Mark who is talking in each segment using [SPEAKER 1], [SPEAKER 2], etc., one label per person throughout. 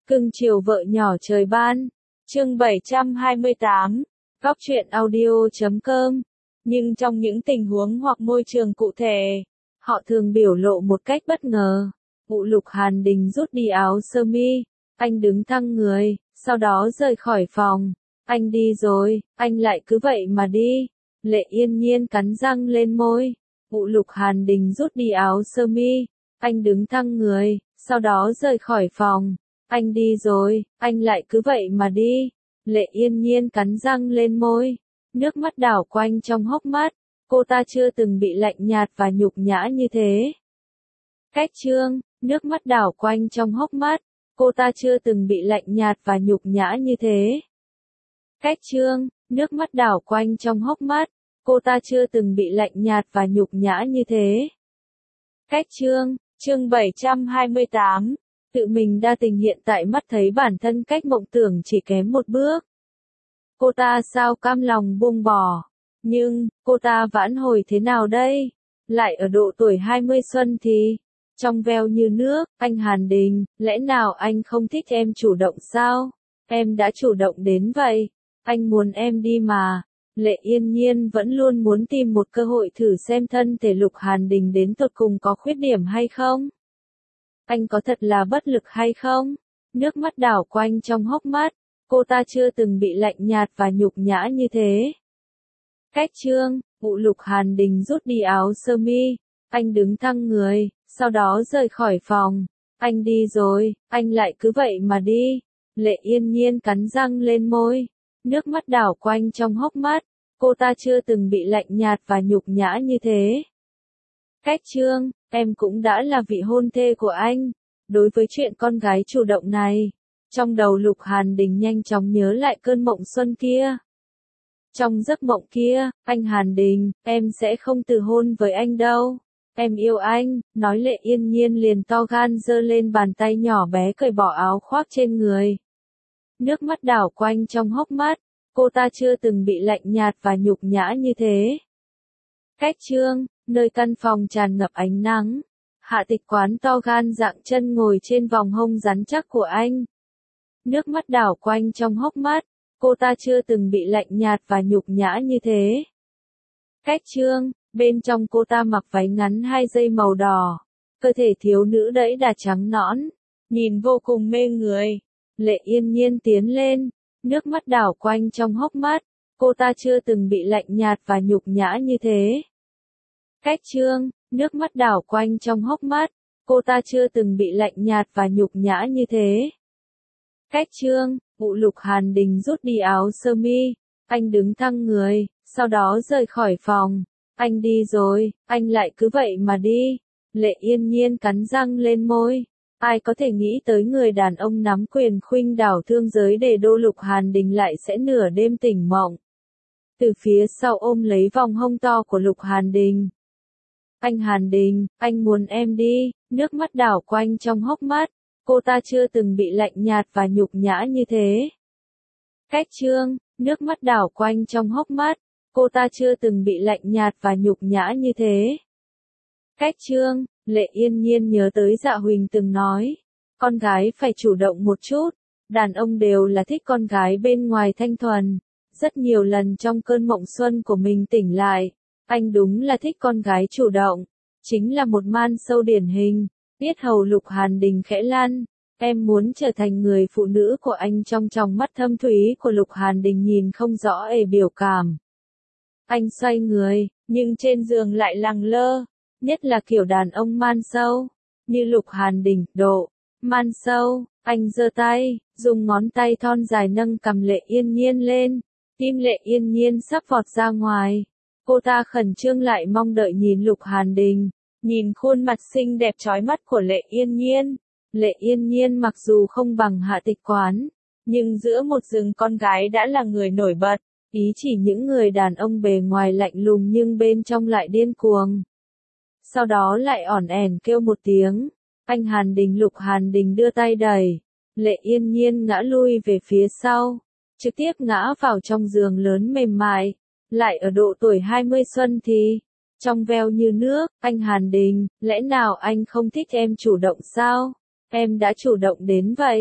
[SPEAKER 1] Cưng chiều vợ nhỏ trời ban. Chương 728. Góc truyện audio.com. Nhưng trong những tình huống hoặc môi trường cụ thể, họ thường biểu lộ một cách bất ngờ. Vụ Lục Hàn Đình rút đi áo sơ mi, anh đứng thăng người, sau đó rời khỏi phòng. Anh đi rồi, anh lại cứ vậy mà đi. Lệ Yên Nhiên cắn răng lên môi. Vụ Lục Hàn Đình rút đi áo sơ mi, anh đứng thăng người, sau đó rời khỏi phòng. Anh đi rồi, anh lại cứ vậy mà đi. Lệ Yên Nhiên cắn răng lên môi. Nước mắt đảo quanh trong hốc mắt. Cô ta chưa từng bị lạnh nhạt và nhục nhã như thế. Cách chương, nước mắt đảo quanh trong hốc mắt. Cô ta chưa từng bị lạnh nhạt và nhục nhã như thế. Cách chương, nước mắt đảo quanh trong hốc mắt. Cô ta chưa từng bị lạnh nhạt và nhục nhã như thế. Cách chương, chương 728. Tự mình đa tình hiện tại mắt thấy bản thân cách mộng tưởng chỉ kém một bước. Cô ta sao cam lòng buông bỏ. Nhưng, cô ta vãn hồi thế nào đây? Lại ở độ tuổi 20 xuân thì, trong veo như nước, anh Hàn Đình, lẽ nào anh không thích em chủ động sao? Em đã chủ động đến vậy. Anh muốn em đi mà. Lệ Yên Nhiên vẫn luôn muốn tìm một cơ hội thử xem thân thể Lục Hàn Đình đến tột cùng có khuyết điểm hay không. Anh có thật là bất lực hay không? Nước mắt đảo quanh trong hốc mắt. Cô ta chưa từng bị lạnh nhạt và nhục nhã như thế. Cách chương, vụ Lục Hàn Đình rút đi áo sơ mi. Anh đứng thăng người, sau đó rời khỏi phòng. Anh đi rồi, anh lại cứ vậy mà đi. Lệ Yên Nhiên cắn răng lên môi. Nước mắt đảo quanh trong hốc mắt. Cô ta chưa từng bị lạnh nhạt và nhục nhã như thế. Cách chương, em cũng đã là vị hôn thê của anh. Đối với chuyện con gái chủ động này, trong đầu Lục Hàn Đình nhanh chóng nhớ lại cơn mộng xuân kia. Trong giấc mộng kia, anh Hàn Đình, em sẽ không từ hôn với anh đâu. Em yêu anh, nói. Lệ Yên Nhiên liền to gan giơ lên bàn tay nhỏ bé cởi bỏ áo khoác trên người. Nước mắt đảo quanh trong hốc mắt. Cô ta chưa từng bị lạnh nhạt và nhục nhã như thế. Cách chương, nơi căn phòng tràn ngập ánh nắng. Hạ Tịch Quán to gan dạng chân ngồi trên vòng hông rắn chắc của anh. Nước mắt đảo quanh trong hốc mắt. Cô ta chưa từng bị lạnh nhạt và nhục nhã như thế. Cách chương, bên trong cô ta mặc váy ngắn 2 dây màu đỏ. Cơ thể thiếu nữ đẫy đà trắng nõn, nhìn vô cùng mê người. Lệ Yên Nhiên tiến lên. Nước mắt đảo quanh trong hốc mắt. Cô ta chưa từng bị lạnh nhạt và nhục nhã như thế. Cách chương, nước mắt đảo quanh trong hốc mắt. Cô ta chưa từng bị lạnh nhạt và nhục nhã như thế. Cách chương, vụ Lục Hàn Đình rút đi áo sơ mi. Anh đứng thăng người, sau đó rời khỏi phòng. Anh đi rồi, anh lại cứ vậy mà đi. Lệ Yên Nhiên cắn răng lên môi. Ai có thể nghĩ tới người đàn ông nắm quyền khuynh đảo thương giới để đô Lục Hàn Đình lại sẽ nửa đêm tỉnh mộng. Từ phía sau ôm lấy vòng hông to của Lục Hàn Đình. Anh Hàn Đình, anh muốn em đi. Nước mắt đảo quanh trong hốc mắt. Cô ta chưa từng bị lạnh nhạt và nhục nhã như thế. Cách chương, nước mắt đảo quanh trong hốc mắt. Cô ta chưa từng bị lạnh nhạt và nhục nhã như thế. Cách chương, Lệ Yên Nhiên nhớ tới Dạ Huỳnh từng nói. Con gái phải chủ động một chút. Đàn ông đều là thích con gái bên ngoài thanh thuần. Rất nhiều lần trong cơn mộng xuân của mình tỉnh lại. Anh đúng là thích con gái chủ động. Chính là một man sâu điển hình. Yết hầu Lục Hàn Đình khẽ lăn. Em muốn trở thành người phụ nữ của anh. Trong tròng mắt thâm thúy của Lục Hàn Đình nhìn không rõ biểu cảm. Anh xoay người, nhưng trên giường lại lẳng lơ. Nhất là kiểu đàn ông man sâu. Như Lục Hàn Đình, độ man sâu. Anh giơ tay, dùng ngón tay thon dài nâng cằm Lệ Yên Nhiên lên. Tim Lệ Yên Nhiên sắp vọt ra ngoài. Cô ta khẩn trương lại mong đợi nhìn Lục Hàn Đình. Nhìn khuôn mặt xinh đẹp chói mắt của Lệ Yên Nhiên. Lệ Yên Nhiên mặc dù không bằng Hạ Tịch Quán, nhưng giữa một rừng con gái đã là người nổi bật. Ý chỉ những người đàn ông bề ngoài lạnh lùng nhưng bên trong lại điên cuồng. Sau đó lại ỏn ẻn kêu một tiếng. Anh Hàn Đình. Lục Hàn Đình đưa tay đẩy. Lệ Yên Nhiên ngã lui về phía sau. Trực tiếp ngã vào trong giường lớn mềm mại. Lại ở độ tuổi 20 xuân thì, trong veo như nước. Anh Hàn Đình, lẽ nào anh không thích em chủ động sao? Em đã chủ động đến vậy.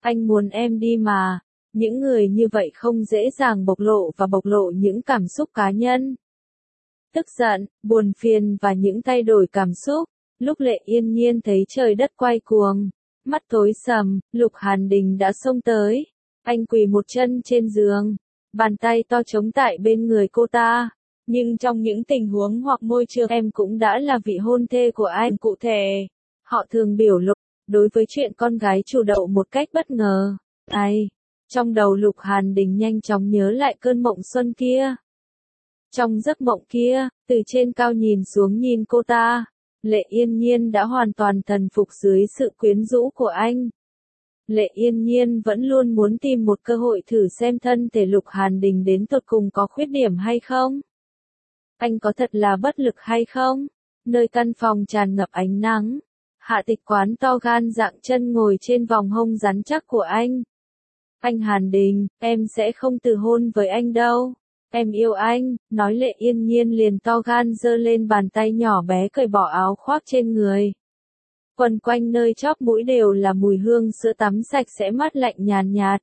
[SPEAKER 1] Anh muốn em đi mà. Những người như vậy không dễ dàng bộc lộ những cảm xúc cá nhân. Tức giận, buồn phiền và những thay đổi cảm xúc. Lúc Lệ Yên Nhiên thấy trời đất quay cuồng, mắt tối sầm, Lục Hàn Đình đã xông tới. Anh quỳ một chân trên giường, bàn tay to chống tại bên người cô ta. Nhưng trong những tình huống hoặc môi trường em cũng đã là vị hôn thê của anh. Cụ thể, họ thường biểu lộ, đối với chuyện con gái chủ động một cách bất ngờ. Trong đầu Lục Hàn Đình nhanh chóng nhớ lại cơn mộng xuân kia. Trong giấc mộng kia, từ trên cao nhìn xuống nhìn cô ta, Lệ Yên Nhiên đã hoàn toàn thần phục dưới sự quyến rũ của anh. Lệ Yên Nhiên vẫn luôn muốn tìm một cơ hội thử xem thân thể Lục Hàn Đình đến tột cùng có khuyết điểm hay không. Anh có thật là bất lực hay không? Nơi căn phòng tràn ngập ánh nắng, Hạ Tịch Quán to gan dạng chân ngồi trên vòng hông rắn chắc của anh. Anh Hàn Đình, em sẽ không từ hôn với anh đâu. Em yêu anh, nói Lệ Yên Nhiên liền to gan giơ lên bàn tay nhỏ bé cởi bỏ áo khoác trên người. Quần quanh nơi chóp mũi đều là mùi hương sữa tắm sạch sẽ mát lạnh nhàn nhạt.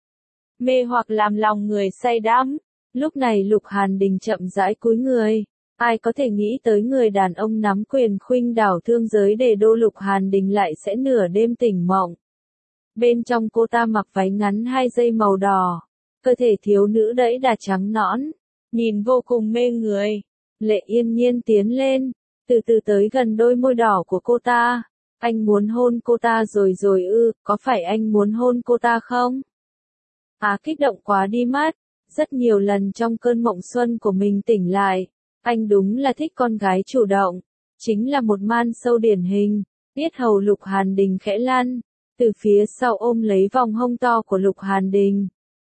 [SPEAKER 1] Mê hoặc làm lòng người say đắm. Lúc này Lục Hàn Đình chậm rãi cúi người. Ai có thể nghĩ tới người đàn ông nắm quyền khuynh đảo thương giới để đô Lục Hàn Đình lại sẽ nửa đêm tỉnh mộng. Bên trong cô ta mặc váy ngắn 2 dây màu đỏ. Cơ thể thiếu nữ đẫy đà trắng nõn, nhìn vô cùng mê người. Lệ Yên Nhiên tiến lên, từ từ tới gần đôi môi đỏ của cô ta. Anh muốn hôn cô ta rồi ư, có phải anh muốn hôn cô ta không? Kích động quá đi mất. Rất nhiều lần trong cơn mộng xuân của mình tỉnh lại, anh đúng là thích con gái chủ động. Chính là một man sâu điển hình. Yết hầu Lục Hàn Đình khẽ lăn, từ phía sau ôm lấy vòng hông to của Lục Hàn Đình.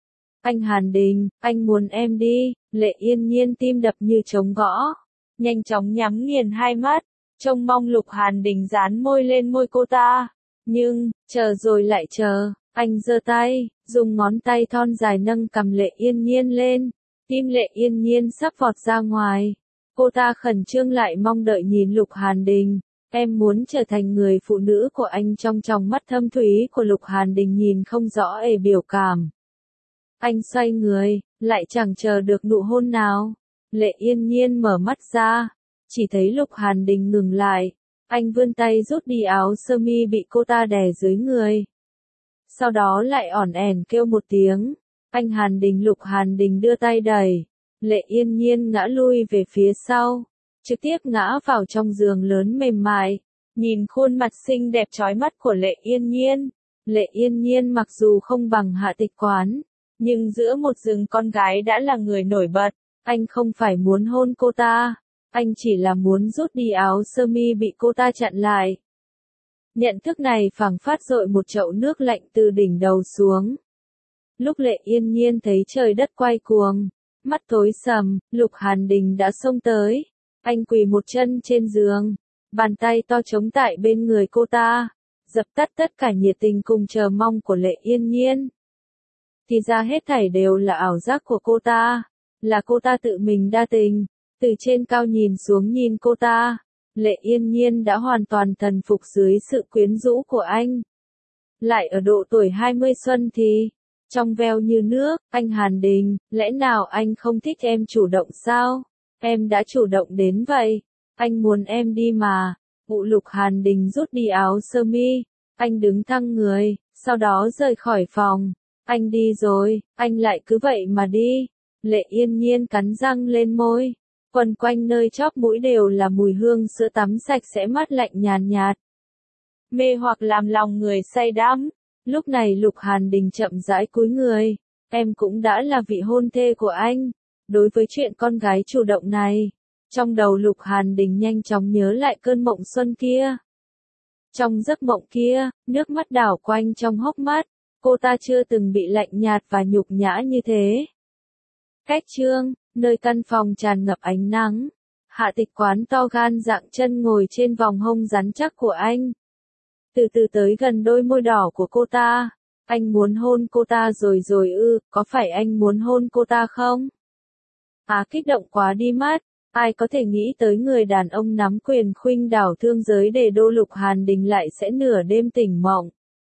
[SPEAKER 1] Anh Hàn Đình, anh muốn em đi. Lệ Yên Nhiên tim đập như trống gõ, nhanh chóng nhắm nghiền hai mắt, trông mong Lục Hàn Đình dán môi lên môi cô ta. Nhưng, chờ rồi lại chờ, anh giơ tay, dùng ngón tay thon dài nâng cằm Lệ Yên Nhiên lên. Tim Lệ Yên Nhiên sắp vọt ra ngoài. Cô ta khẩn trương lại mong đợi nhìn Lục Hàn Đình. Em muốn trở thành người phụ nữ của anh. Trong tròng mắt thâm thúy của Lục Hàn Đình nhìn không rõ biểu cảm. Anh xoay người, lại chẳng chờ được nụ hôn nào. Lệ Yên Nhiên mở mắt ra, chỉ thấy Lục Hàn Đình ngừng lại. Anh vươn tay rút đi áo sơ mi bị cô ta đè dưới người. Sau đó lại ỏn ẻn kêu một tiếng. Anh Hàn Đình. Lục Hàn Đình đưa tay đẩy. Lệ Yên Nhiên ngã lui về phía sau, trực tiếp ngã vào trong giường lớn mềm mại. Nhìn khuôn mặt xinh đẹp chói mắt của Lệ Yên Nhiên. Lệ Yên Nhiên mặc dù không bằng Hạ Tịch Quán, nhưng giữa một rừng con gái đã là người nổi bật. Anh không phải muốn hôn cô ta, anh chỉ là muốn rút đi áo sơ mi bị cô ta chặn lại. Nhận thức này phảng phất dội một chậu nước lạnh từ đỉnh đầu xuống. Lúc Lệ Yên Nhiên thấy trời đất quay cuồng, mắt tối sầm, Lục Hàn Đình đã xông tới. Anh quỳ một chân trên giường, bàn tay to chống tại bên người cô ta, dập tắt tất cả nhiệt tình cùng chờ mong của Lệ Yên Nhiên. Thì ra hết thảy đều là ảo giác của cô ta, là cô ta tự mình đa tình. Từ trên cao nhìn xuống nhìn cô ta, Lệ Yên Nhiên đã hoàn toàn thần phục dưới sự quyến rũ của anh. Lại ở độ tuổi 20 xuân thì, trong veo như nước. Anh Hàn Đình, lẽ nào anh không thích em chủ động sao? Em đã chủ động đến vậy. Anh muốn em đi mà. Lục Hàn Đình rút đi áo sơ mi. Anh đứng thăng người, sau đó rời khỏi phòng. Anh đi rồi, anh lại cứ vậy mà đi. Lệ Yên Nhiên cắn răng lên môi. Quần quanh nơi chóp mũi đều là mùi hương sữa tắm sạch sẽ mát lạnh nhàn nhạt. Mê hoặc làm lòng người say đắm. Lúc này Lục Hàn Đình chậm rãi cúi người. Em cũng đã là vị hôn thê của anh. Đối với chuyện con gái chủ động này, trong đầu Lục Hàn Đình nhanh chóng nhớ lại cơn mộng xuân kia. Trong giấc mộng kia, nước mắt đảo quanh trong hốc mắt. Cô ta chưa từng bị lạnh nhạt và nhục nhã như thế. Cách chương, nơi căn phòng tràn ngập ánh nắng. Hạ Tịch Quán to gan dạng chân ngồi trên vòng hông rắn chắc của anh. Từ từ tới gần đôi môi đỏ của cô ta. Anh muốn hôn cô ta rồi ư, có phải anh muốn hôn cô ta không? Kích động quá đi mất. Ai có thể nghĩ tới người đàn ông nắm quyền khuynh đảo thương giới để đô Lục Hàn Đình lại sẽ nửa đêm tỉnh mộng.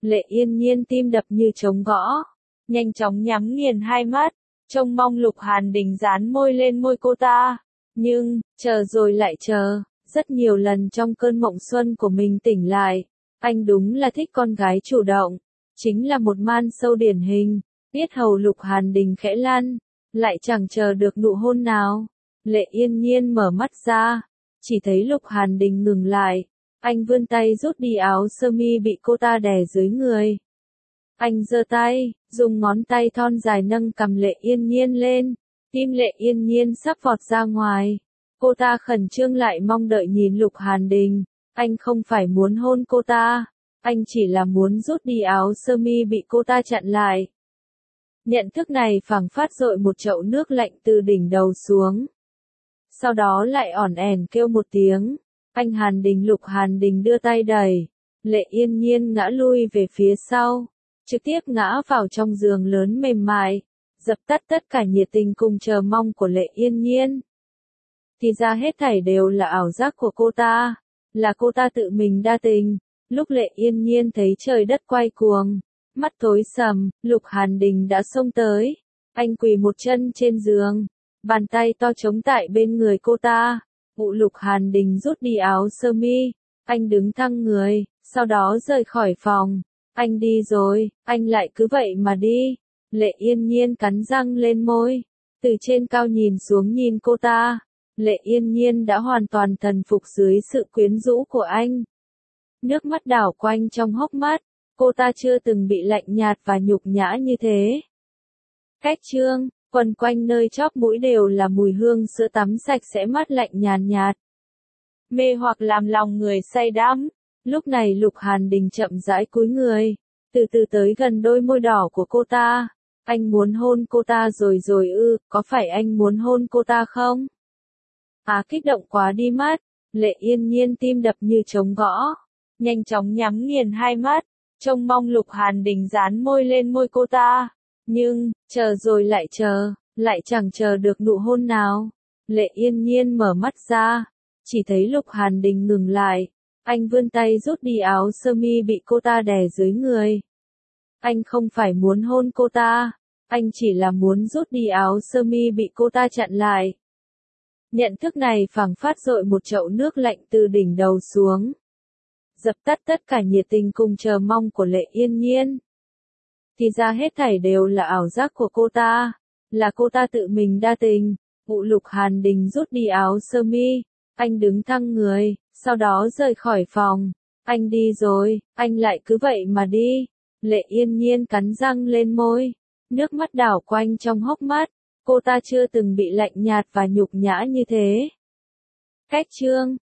[SPEAKER 1] Lệ Yên Nhiên tim đập như trống gõ, nhanh chóng nhắm nghiền hai mắt, trông mong Lục Hàn Đình dán môi lên môi cô ta. Nhưng, chờ rồi lại chờ, rất nhiều lần trong cơn mộng xuân của mình tỉnh lại, anh đúng là thích con gái chủ động, chính là một man sâu điển hình. Yết hầu Lục Hàn Đình khẽ lăn, lại chẳng chờ được nụ hôn nào. Lệ Yên Nhiên mở mắt ra, chỉ thấy Lục Hàn Đình ngừng lại, anh vươn tay rút đi áo sơ mi bị cô ta đè dưới người. Anh giơ tay, dùng ngón tay thon dài nâng cằm Lệ Yên Nhiên lên, tim Lệ Yên Nhiên sắp vọt ra ngoài. Cô ta khẩn trương lại mong đợi nhìn Lục Hàn Đình, anh không phải muốn hôn cô ta, anh chỉ là muốn rút đi áo sơ mi bị cô ta chặn lại. Nhận thức này phảng phất dội một chậu nước lạnh từ đỉnh đầu xuống. Sau đó lại ỏn ẻn kêu một tiếng, anh Hàn Đình. Lục Hàn Đình đưa tay đẩy, Lệ Yên Nhiên ngã lui về phía sau, trực tiếp ngã vào trong giường lớn mềm mại, dập tắt tất cả nhiệt tình cùng chờ mong của Lệ Yên Nhiên. Thì ra hết thảy đều là ảo giác của cô ta, là cô ta tự mình đa tình. Lúc Lệ Yên Nhiên thấy trời đất quay cuồng, mắt tối sầm, Lục Hàn Đình đã xông tới, anh quỳ một chân trên giường, bàn tay to chống tại bên người cô ta. Lục Hàn Đình rút đi áo sơ mi, anh đứng thẳng người, sau đó rời khỏi phòng. Anh đi rồi, anh lại cứ vậy mà đi. Lệ Yên Nhiên cắn răng lên môi, từ trên cao nhìn xuống nhìn cô ta. Lệ Yên Nhiên đã hoàn toàn thần phục dưới sự quyến rũ của anh. Nước mắt đảo quanh trong hốc mắt, cô ta chưa từng bị lạnh nhạt và nhục nhã như thế. Cách chương, quần quanh nơi chóp mũi đều là mùi hương sữa tắm sạch sẽ mát lạnh nhàn nhạt. Mê hoặc làm lòng người say đắm. Lúc này Lục Hàn Đình chậm rãi cúi người, từ từ tới gần đôi môi đỏ của cô ta. Anh muốn hôn cô ta rồi ư, có phải anh muốn hôn cô ta không? Kích động quá đi mất. Lệ Yên Nhiên tim đập như trống gõ, nhanh chóng nhắm nghiền hai mắt, trông mong Lục Hàn Đình dán môi lên môi cô ta. Nhưng, chờ rồi lại chờ, lại chẳng chờ được nụ hôn nào. Lệ Yên Nhiên mở mắt ra, chỉ thấy Lục Hàn Đình ngừng lại, anh vươn tay rút đi áo sơ mi bị cô ta đè dưới người. Anh không phải muốn hôn cô ta, anh chỉ là muốn rút đi áo sơ mi bị cô ta chặn lại. Nhận thức này phảng phất dội một chậu nước lạnh từ đỉnh đầu xuống, dập tắt tất cả nhiệt tình cùng chờ mong của Lệ Yên Nhiên. Thì ra hết thảy đều là ảo giác của cô ta, là cô ta tự mình đa tình. Lục Hàn Đình rút đi áo sơ mi, anh đứng thẳng người, sau đó rời khỏi phòng. Anh đi rồi, anh lại cứ vậy mà đi. Lệ Yên Nhiên cắn răng lên môi, nước mắt đảo quanh trong hốc mắt, cô ta chưa từng bị lạnh nhạt và nhục nhã như thế. Cách chương,